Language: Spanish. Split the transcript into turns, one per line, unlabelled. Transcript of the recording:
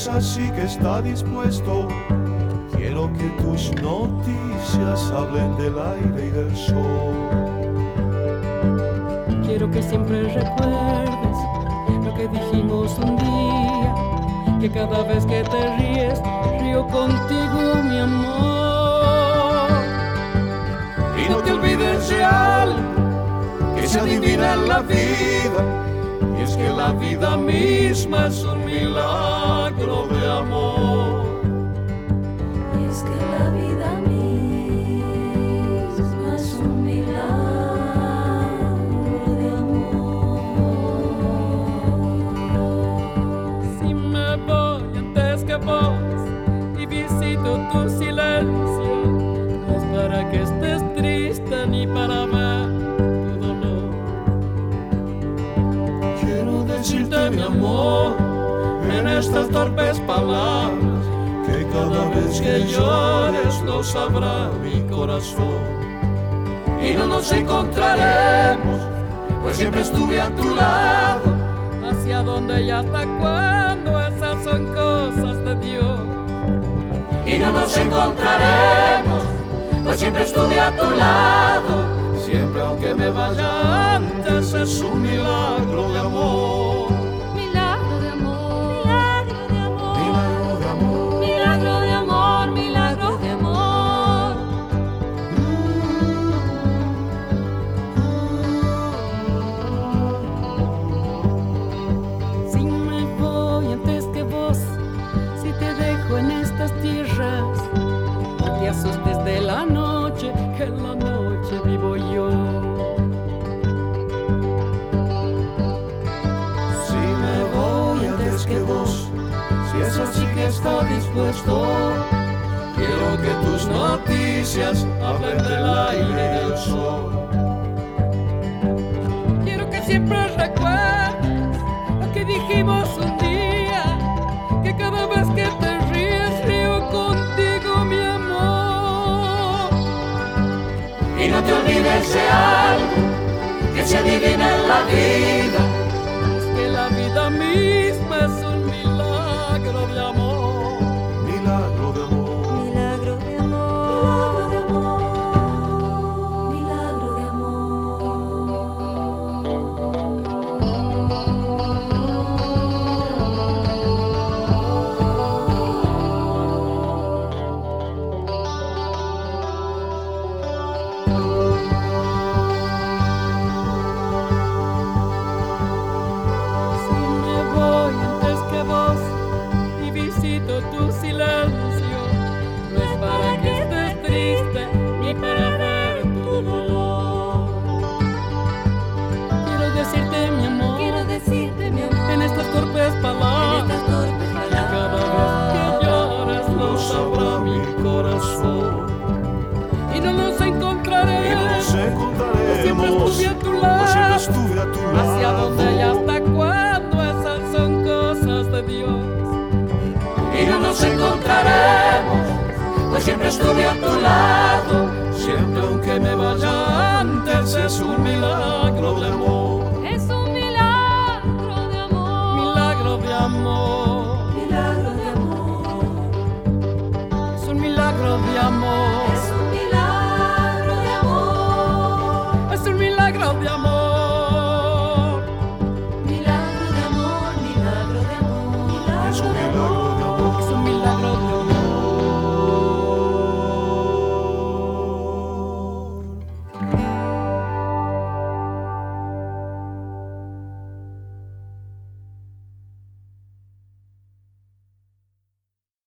es así que está dispuesto, quiero que tus noticias hablen del aire y del sol.
Quiero que siempre recuerdes lo que dijimos un día, que cada vez que te ríes, río contigo, mi amor.
Y no te olvides de algo que se adivina en la vida, y es que la vida misma es un milagro de amor.
Y es que la vida misma es un milagro de amor.
Si me voy antes que vos y visito tu silencio, no es para que estés triste ni para ver tu dolor.
Quiero decirte, mi amor, en estas torpes palabras, que cada vez que llores lo sabrá mi corazón. Y no nos encontraremos, pues siempre estuve a tu lado.
¿Hacia dónde y hasta cuándo? Esas son cosas de Dios.
Y no nos encontraremos, pues siempre estuve a tu lado. Siempre aunque me vaya antes, es un milagro de amor.
Milagro de amor, milagro de amor,
Milagro de amor.
milagro de amor, milagro de amor.
Si me voy antes que vos, si te dejo en estas tierras, no te asustes de la noche, que en la noche vivo yo.
Si me voy antes que vos, si es así que está dispuesto, quiero que tus noticias hablen del aire y del sol.
Quiero que siempre recuerdes lo que dijimos un día, que cada vez que te ríes, río contigo, mi amor.
Y no te olvides de algo que se adivina en la vida,
Es que la vida misma es un milagro de amor.
milagro de amor.
Milagro de amor, milagro de
Si me voy antes que vos y visito tu silencio, no es para que estés triste ni para ver tu dolor. Quiero decirte, mi amor,
Quiero decirte, mi amor,
en estas torpes
en
palabras,
estas torpes
cada vez que llores lo sabrá mi corazón. Y no nos
Y no
encontraremos,
nos
siempre
encontraremos,
estuve a tu
pues siempre
lado.
estuve a tu lado.
¿Hacia dónde y hasta cuándo? Esas son cosas de Dios.
Y no nos encontraremos, pues siempre estuve a tu lado. Siempre aunque me vaya antes, es un milagro de amor.
es un milagro de amor.
Milagro de amor.